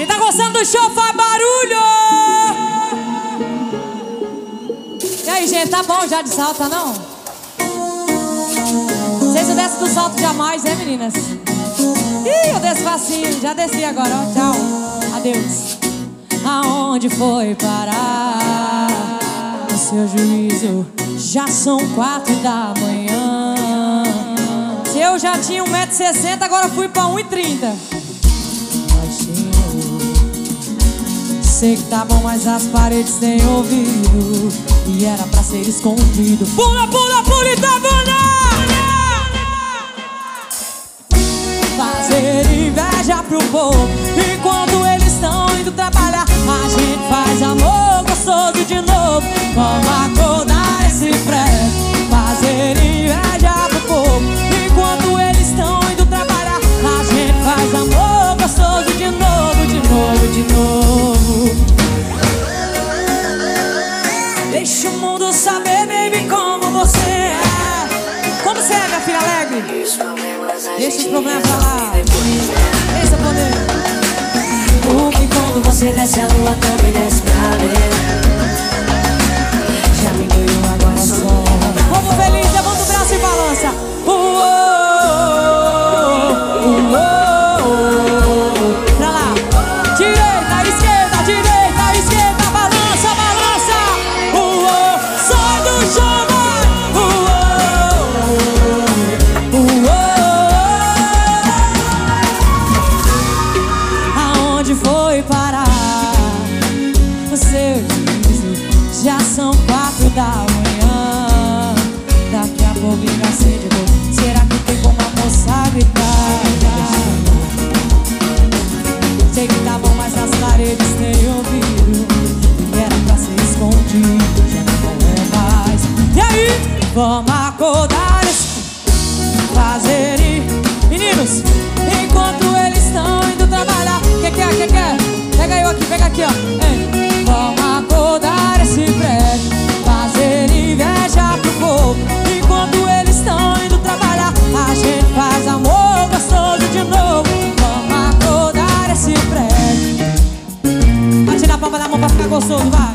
Quem tá gostando do show faz barulho! E aí, gente, tá bom já de salto, tá não? Vocês não descem do salto jamais, né, meninas? Ih, eu desço facinho, já desci agora, ó, tchau, adeus. Aonde foi parar o seu juízo? Já são 4 da manhã. Se eu já tinha 1,60 m, agora fui pra 1,30 m. Sei que tá bom, mas as paredes têm ouvido e era pra ser escondido. Pula, pula, pula, Itabuna! Fazer inveja pro povo enquanto eles estão indo trabalhar. A gente faz amor gostoso de novo. Vamos acordar esse prédio. Fazer inveja pro povo enquanto eles estão indo trabalhar. A gente faz amor gostoso de novo, de novo, de novo. Deixa o mundo saber, baby, como você é. Como você é, minha filha alegre? Deixa os problemas pra lá. Deixa eu poder. Porque quando você desce a lua também desce pra ver. Já me ganhou agora só. Povo feliz, levanta o braço e balança. Pra lá. Direita, esquerda, direita, esquerda. Balança, balança. Sai do chão, vai. Aonde foi parar o seu juízo? Já são 4 da manhã. Daqui a pouco liga acende de novo. Será que tem como a moça gritar? Sei que tá bom, mas as paredes têm ouvido e era pra ser escondido, já não é mais. E aí? Vamos acordar, fazer meninos, enquanto eles estão indo trabalhar. Que é? Pega eu aqui, pega aqui, ó. Ei. Vamos acordar esse prédio, fazer inveja pro povo enquanto eles estão indo trabalhar. A gente faz amor gostoso de novo. Vamos acordar esse prédio. Bate na palma da mão pra ficar gostoso, vai.